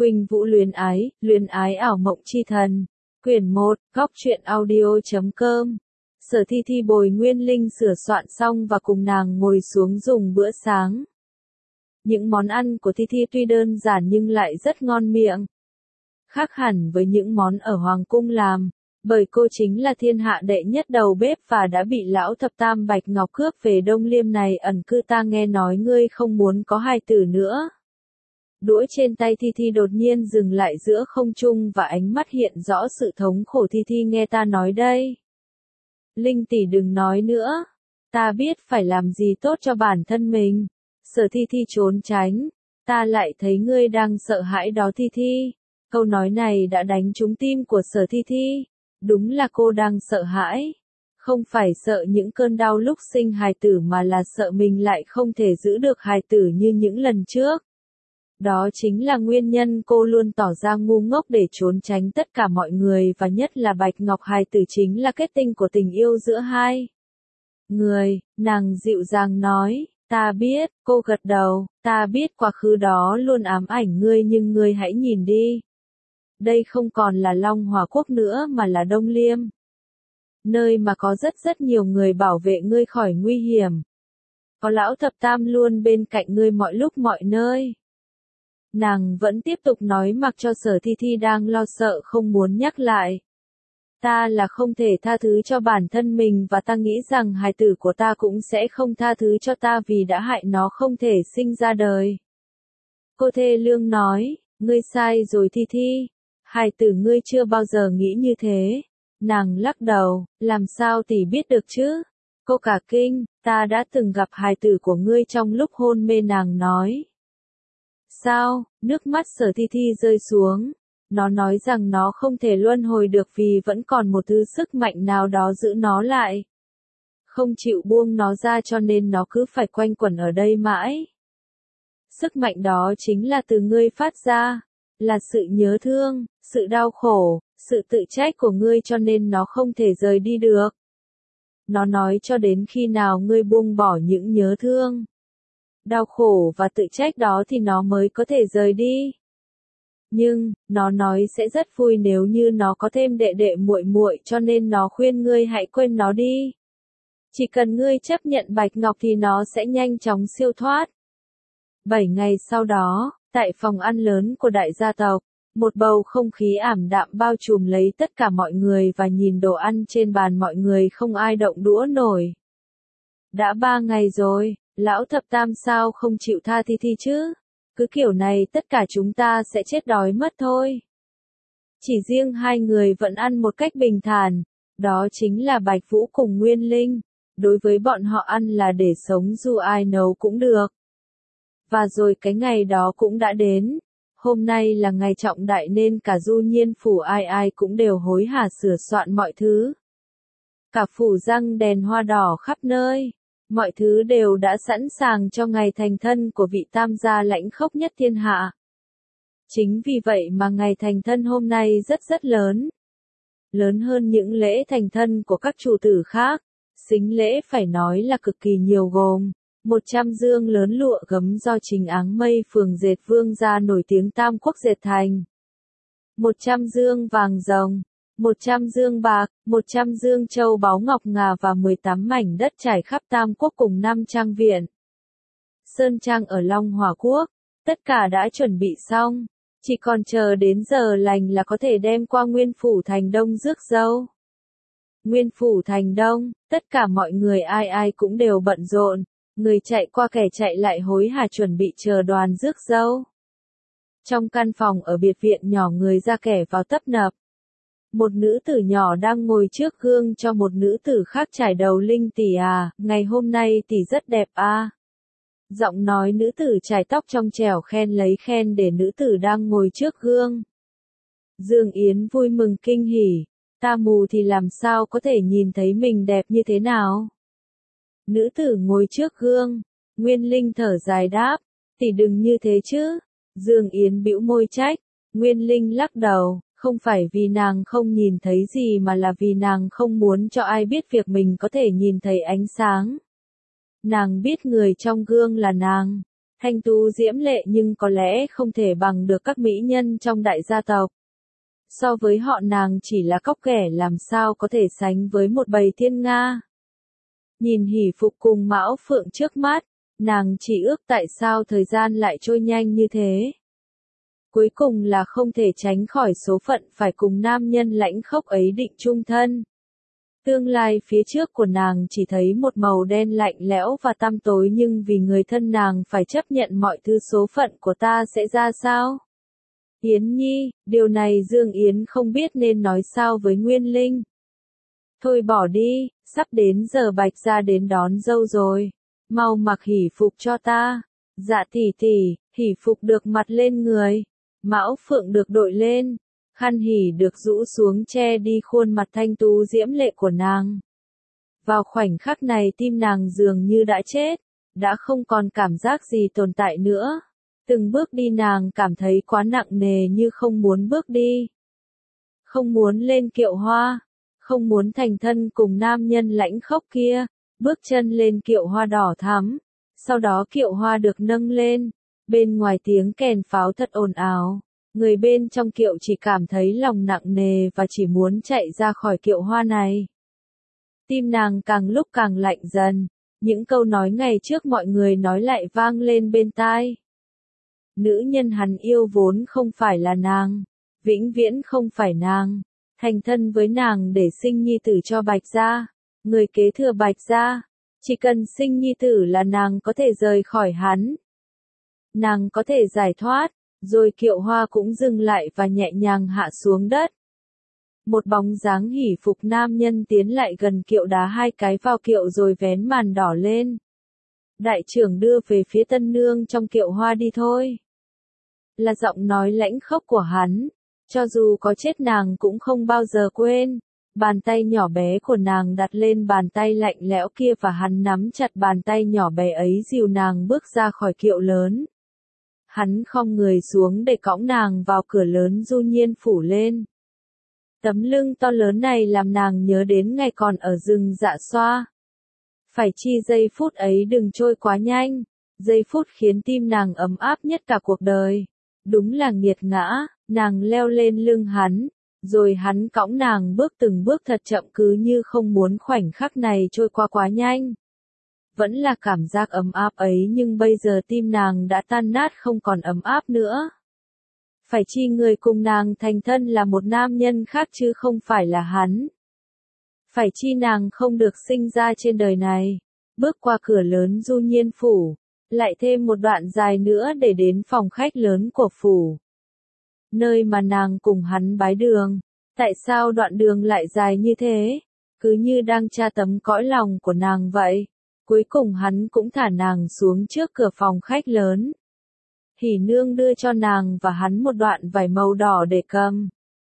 Khuynh Vũ luyến ái ảo mộng chi thần. Quyển 1, góc truyện audio.com. Sở Thi Thi bồi Nguyên Linh sửa soạn xong và cùng nàng ngồi xuống dùng bữa sáng. Những món ăn của Thi Thi tuy đơn giản nhưng lại rất ngon miệng. Khác hẳn với những món ở Hoàng Cung làm, bởi cô chính là thiên hạ đệ nhất đầu bếp và đã bị lão thập tam Bạch Ngọc cướp về Đông Liêm này ẩn cư. Ta nghe nói ngươi không muốn có hài tử nữa. Đũa trên tay Thi Thi đột nhiên dừng lại giữa không trung và ánh mắt hiện rõ sự thống khổ. Thi Thi nghe ta nói đây. Linh tỷ đừng nói nữa. Ta biết phải làm gì tốt cho bản thân mình. Sở Thi Thi trốn tránh. Ta lại thấy ngươi đang sợ hãi đó Thi Thi. Câu nói này đã đánh trúng tim của Sở Thi Thi. Đúng là cô đang sợ hãi. Không phải sợ những cơn đau lúc sinh hài tử mà là sợ mình lại không thể giữ được hài tử như những lần trước. Đó chính là nguyên nhân cô luôn tỏ ra ngu ngốc để trốn tránh tất cả mọi người và nhất là Bạch Ngọc. Hài tử chính là kết tinh của tình yêu giữa hai người, nàng dịu dàng nói, ta biết, cô gật đầu, ta biết quá khứ đó luôn ám ảnh ngươi nhưng ngươi hãy nhìn đi. Đây không còn là Long Hòa Quốc nữa mà là Đông Liêm. Nơi mà có rất nhiều người bảo vệ ngươi khỏi nguy hiểm. Có lão thập tam luôn bên cạnh ngươi mọi lúc mọi nơi. Nàng vẫn tiếp tục nói mặc cho Sở Thi Thi đang lo sợ không muốn nhắc lại. Ta là không thể tha thứ cho bản thân mình và ta nghĩ rằng hài tử của ta cũng sẽ không tha thứ cho ta vì đã hại nó không thể sinh ra đời. Cô thê lương nói, ngươi sai rồi Thi Thi. Hài tử ngươi chưa bao giờ nghĩ như thế. Nàng lắc đầu, làm sao tỷ biết được chứ? Cô cả kinh, ta đã từng gặp hài tử của ngươi trong lúc hôn mê. Nàng nói. Sao? Nước mắt Sở Thi Thi rơi xuống. Nó nói rằng nó không thể luân hồi được vì vẫn còn một thứ sức mạnh nào đó giữ nó lại. Không chịu buông nó ra cho nên nó cứ phải quanh quẩn ở đây mãi. Sức mạnh đó chính là từ ngươi phát ra. Là sự nhớ thương, sự đau khổ, sự tự trách của ngươi cho nên nó không thể rời đi được. Nó nói cho đến khi nào ngươi buông bỏ những nhớ thương, đau khổ và tự trách đó thì nó mới có thể rời đi. Nhưng, nó nói sẽ rất vui nếu như nó có thêm đệ đệ muội muội cho nên nó khuyên ngươi hãy quên nó đi. Chỉ cần ngươi chấp nhận Bạch Ngọc thì nó sẽ nhanh chóng siêu thoát. 7 ngày sau đó, tại phòng ăn lớn của đại gia tộc, một bầu không khí ảm đạm bao trùm lấy tất cả mọi người và nhìn đồ ăn trên bàn mọi người không ai động đũa nổi. Đã 3 ngày rồi, lão thập tam sao không chịu tha Thi Thi chứ? Cứ kiểu này tất cả chúng ta sẽ chết đói mất thôi. Chỉ riêng hai người vẫn ăn một cách bình thản, đó chính là Bạch Vũ cùng Nguyên Linh. Đối với bọn họ ăn là để sống dù ai nấu cũng được. Và rồi cái ngày đó cũng đã đến. Hôm nay là ngày trọng đại nên cả Du Nhiên phủ ai cũng đều hối hả sửa soạn mọi thứ. Cả phủ răng đèn hoa đỏ khắp nơi. Mọi thứ đều đã sẵn sàng cho ngày thành thân của vị tam gia lãnh khốc nhất thiên hạ. Chính vì vậy mà ngày thành thân hôm nay rất lớn. Lớn hơn những lễ thành thân của các chủ tử khác. Sính lễ phải nói là cực kỳ nhiều gồm. 100 dương lớn lụa gấm do Trình Áng Mây phường dệt Vương gia nổi tiếng Tam Quốc dệt thành. 100 dương vàng rồng. 100 dương bạc, 100 dương châu báu ngọc ngà và 18 mảnh đất trải khắp Tam Quốc cùng 5 trang viện. Sơn trang ở Long Hòa Quốc, tất cả đã chuẩn bị xong, chỉ còn chờ đến giờ lành là có thể đem qua Nguyên Phủ Thành Đông rước dâu. Nguyên Phủ Thành Đông, tất cả mọi người ai cũng đều bận rộn, người chạy qua kẻ chạy lại hối hả chuẩn bị chờ đoàn rước dâu. Trong căn phòng ở biệt viện nhỏ người ra kẻ vào tấp nập. Một nữ tử nhỏ đang ngồi trước gương cho một nữ tử khác chải đầu. Linh tỷ à, ngày hôm nay tỷ rất đẹp à. Giọng nói nữ tử chải tóc trong trẻo khen lấy khen để nữ tử đang ngồi trước gương. Dương Yến vui mừng kinh hỉ, ta mù thì làm sao có thể nhìn thấy mình đẹp như thế nào. Nữ tử ngồi trước gương, Nguyên Linh thở dài đáp, tỷ đừng như thế chứ. Dương Yến bĩu môi trách, Nguyên Linh lắc đầu. Không phải vì nàng không nhìn thấy gì mà là vì nàng không muốn cho ai biết việc mình có thể nhìn thấy ánh sáng. Nàng biết người trong gương là nàng. thanh tú diễm lệ nhưng có lẽ không thể bằng được các mỹ nhân trong đại gia tộc. So với họ nàng chỉ là cóc ghẻ làm sao có thể sánh với một bầy thiên nga. Nhìn hỷ phục cùng Mão Phượng trước mắt, nàng chỉ ước tại sao thời gian lại trôi nhanh như thế. Cuối cùng là không thể tránh khỏi số phận phải cùng nam nhân lãnh khốc ấy định chung thân. Tương lai phía trước của nàng chỉ thấy một màu đen lạnh lẽo và tăm tối, nhưng vì người thân nàng phải chấp nhận mọi thứ, số phận của ta sẽ ra sao? Yến Nhi, điều này Dương Yến không biết nên nói sao với Nguyên Linh. Thôi bỏ đi, sắp đến giờ Bạch gia đến đón dâu rồi. Mau mặc hỷ phục cho ta. Dạ tỷ tỷ, hỷ phục được mặc lên người. Mão Phượng được đội lên. Khăn hỷ được rũ xuống che đi khuôn mặt thanh tú diễm lệ của nàng. Vào khoảnh khắc này tim nàng dường như đã chết, đã không còn cảm giác gì tồn tại nữa. Từng bước đi nàng cảm thấy quá nặng nề như không muốn bước đi. Không muốn lên kiệu hoa, không muốn thành thân cùng nam nhân lãnh khốc kia, bước chân lên kiệu hoa đỏ thắm. Sau đó kiệu hoa được nâng lên, bên ngoài tiếng kèn pháo thật ồn ào. Người bên trong kiệu chỉ cảm thấy lòng nặng nề và chỉ muốn chạy ra khỏi kiệu hoa này. Tim nàng càng lúc càng lạnh dần, những câu nói ngày trước mọi người nói lại vang lên bên tai. Nữ nhân hắn yêu vốn không phải là nàng, vĩnh viễn không phải nàng, thành thân với nàng để sinh nhi tử cho Bạch gia, người kế thừa Bạch gia, chỉ cần sinh nhi tử là nàng có thể rời khỏi hắn. Nàng có thể giải thoát. Rồi kiệu hoa cũng dừng lại và nhẹ nhàng hạ xuống đất. Một bóng dáng hỷ phục nam nhân tiến lại gần kiệu, đá 2 cái vào kiệu rồi vén màn đỏ lên. Đại trưởng đưa về phía tân nương trong kiệu hoa đi thôi. Là giọng nói lãnh khốc của hắn. Cho dù có chết nàng cũng không bao giờ quên. Bàn tay nhỏ bé của nàng đặt lên bàn tay lạnh lẽo kia và hắn nắm chặt bàn tay nhỏ bé ấy dìu nàng bước ra khỏi kiệu lớn. Hắn khom người xuống để cõng nàng vào cửa lớn du nhiên phủ lên. Tấm lưng to lớn này làm nàng nhớ đến ngày còn ở rừng Dạ Xoa. Phải chi giây phút ấy đừng trôi quá nhanh, giây phút khiến tim nàng ấm áp nhất cả cuộc đời. Đúng là nghiệt ngã, nàng leo lên lưng hắn, rồi hắn cõng nàng bước từng bước thật chậm cứ như không muốn khoảnh khắc này trôi qua quá nhanh. Vẫn là cảm giác ấm áp ấy nhưng bây giờ tim nàng đã tan nát không còn ấm áp nữa. Phải chi người cùng nàng thành thân là một nam nhân khác chứ không phải là hắn. Phải chi nàng không được sinh ra trên đời này. Bước qua cửa lớn du nhiên phủ, lại thêm một đoạn dài nữa để đến phòng khách lớn của phủ. Nơi mà nàng cùng hắn bái đường. Tại sao đoạn đường lại dài như thế? Cứ như đang tra tấm cõi lòng của nàng vậy. Cuối cùng hắn cũng thả nàng xuống trước cửa phòng khách lớn. Hỷ nương đưa cho nàng và hắn một đoạn vải màu đỏ để cầm.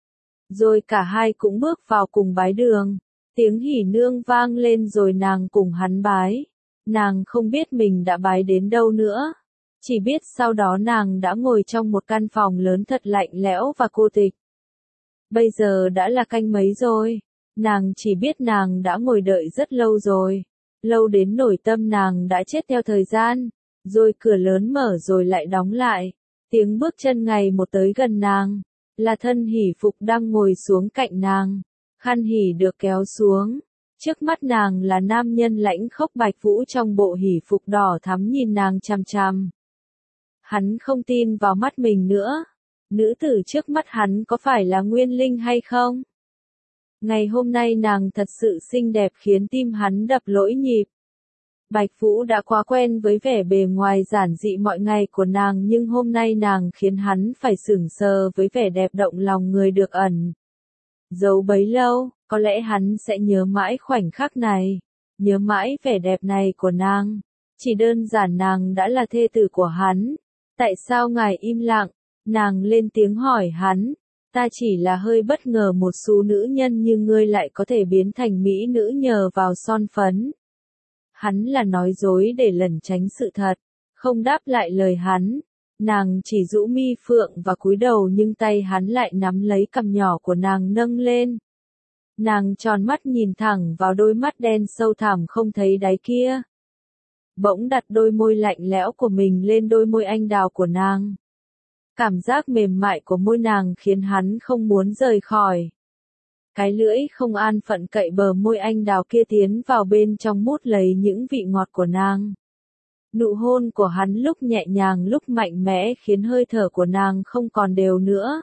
Rồi cả hai cũng bước vào cùng bái đường. Tiếng hỷ nương vang lên rồi nàng cùng hắn bái. Nàng không biết mình đã bái đến đâu nữa. Chỉ biết sau đó nàng đã ngồi trong một căn phòng lớn thật lạnh lẽo và cô tịch. Bây giờ đã là canh mấy rồi. Nàng chỉ biết nàng đã ngồi đợi rất lâu rồi. Lâu đến nỗi tâm nàng đã chết theo thời gian. Rồi cửa lớn mở rồi lại đóng lại. Tiếng bước chân ngày một tới gần nàng. Là thân hỷ phục đang ngồi xuống cạnh nàng. Khăn hỷ được kéo xuống. Trước mắt nàng là nam nhân lãnh khốc Bạch Vũ trong bộ hỷ phục đỏ thắm nhìn nàng chằm chằm. Hắn không tin vào mắt mình nữa. Nữ tử trước mắt hắn có phải là Nguyên Linh hay không? Ngày hôm nay nàng thật sự xinh đẹp khiến tim hắn đập lỗi nhịp. Bạch Vũ đã quá quen với vẻ bề ngoài giản dị mọi ngày của nàng nhưng hôm nay nàng khiến hắn phải sửng sờ với vẻ đẹp động lòng người được ẩn giấu bấy lâu, có lẽ hắn sẽ nhớ mãi khoảnh khắc này, nhớ mãi vẻ đẹp này của nàng. Chỉ đơn giản nàng đã là thê tử của hắn. Tại sao ngài im lặng? Nàng lên tiếng hỏi hắn. Ta chỉ là hơi bất ngờ một số nữ nhân như ngươi lại có thể biến thành mỹ nữ nhờ vào son phấn. Hắn là nói dối để lẩn tránh sự thật, không đáp lại lời hắn. Nàng chỉ rũ mi phượng và cúi đầu nhưng tay hắn lại nắm lấy cằm nhỏ của nàng nâng lên. Nàng tròn mắt nhìn thẳng vào đôi mắt đen sâu thẳm không thấy đáy kia. bỗng đặt đôi môi lạnh lẽo của mình lên đôi môi anh đào của nàng. Cảm giác mềm mại của môi nàng khiến hắn không muốn rời khỏi. Cái lưỡi không an phận cậy bờ môi anh đào kia tiến vào bên trong mút lấy những vị ngọt của nàng. Nụ hôn của hắn lúc nhẹ nhàng lúc mạnh mẽ khiến hơi thở của nàng không còn đều nữa.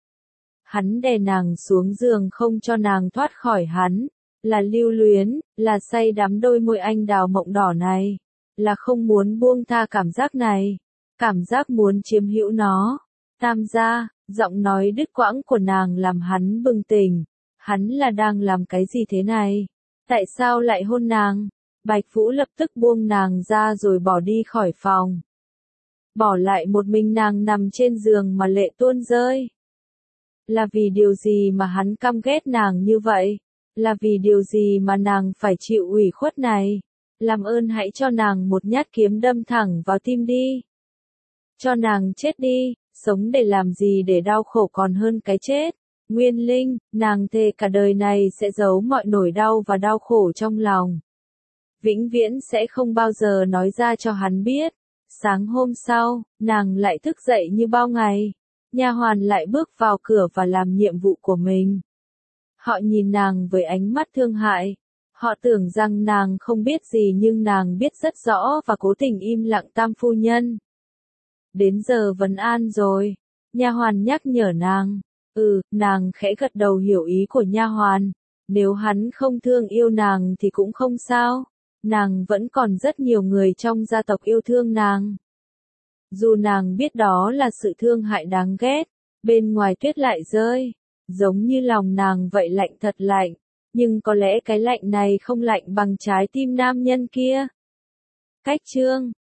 Hắn đè nàng xuống giường không cho nàng thoát khỏi hắn, là lưu luyến, là say đắm đôi môi anh đào mộng đỏ này, là không muốn buông tha cảm giác này, cảm giác muốn chiếm hữu nó. Tam gia, giọng nói đứt quãng của nàng làm hắn bừng tỉnh, hắn là đang làm cái gì thế này? Tại sao lại hôn nàng? Bạch Vũ lập tức buông nàng ra rồi bỏ đi khỏi phòng. Bỏ lại một mình nàng nằm trên giường mà lệ tuôn rơi. Là vì điều gì mà hắn căm ghét nàng như vậy? Là vì điều gì mà nàng phải chịu ủy khuất này? Làm ơn hãy cho nàng một nhát kiếm đâm thẳng vào tim đi. Cho nàng chết đi, sống để làm gì để đau khổ còn hơn cái chết. Nguyên Linh, nàng thề cả đời này sẽ giấu mọi nỗi đau và đau khổ trong lòng. Vĩnh viễn sẽ không bao giờ nói ra cho hắn biết. Sáng hôm sau, nàng lại thức dậy như bao ngày. Nha hoàn lại bước vào cửa và làm nhiệm vụ của mình. Họ nhìn nàng với ánh mắt thương hại. Họ tưởng rằng nàng không biết gì nhưng nàng biết rất rõ và cố tình im lặng. Tam phu nhân. Đến giờ vấn an rồi. Nha hoàn nhắc nhở nàng. Nàng khẽ gật đầu hiểu ý của nha hoàn. Nếu hắn không thương yêu nàng thì cũng không sao. Nàng vẫn còn rất nhiều người trong gia tộc yêu thương nàng. Dù nàng biết đó là sự thương hại đáng ghét, bên ngoài tuyết lại rơi, giống như lòng nàng vậy lạnh thật lạnh, nhưng có lẽ cái lạnh này không lạnh bằng trái tim nam nhân kia. Cách chương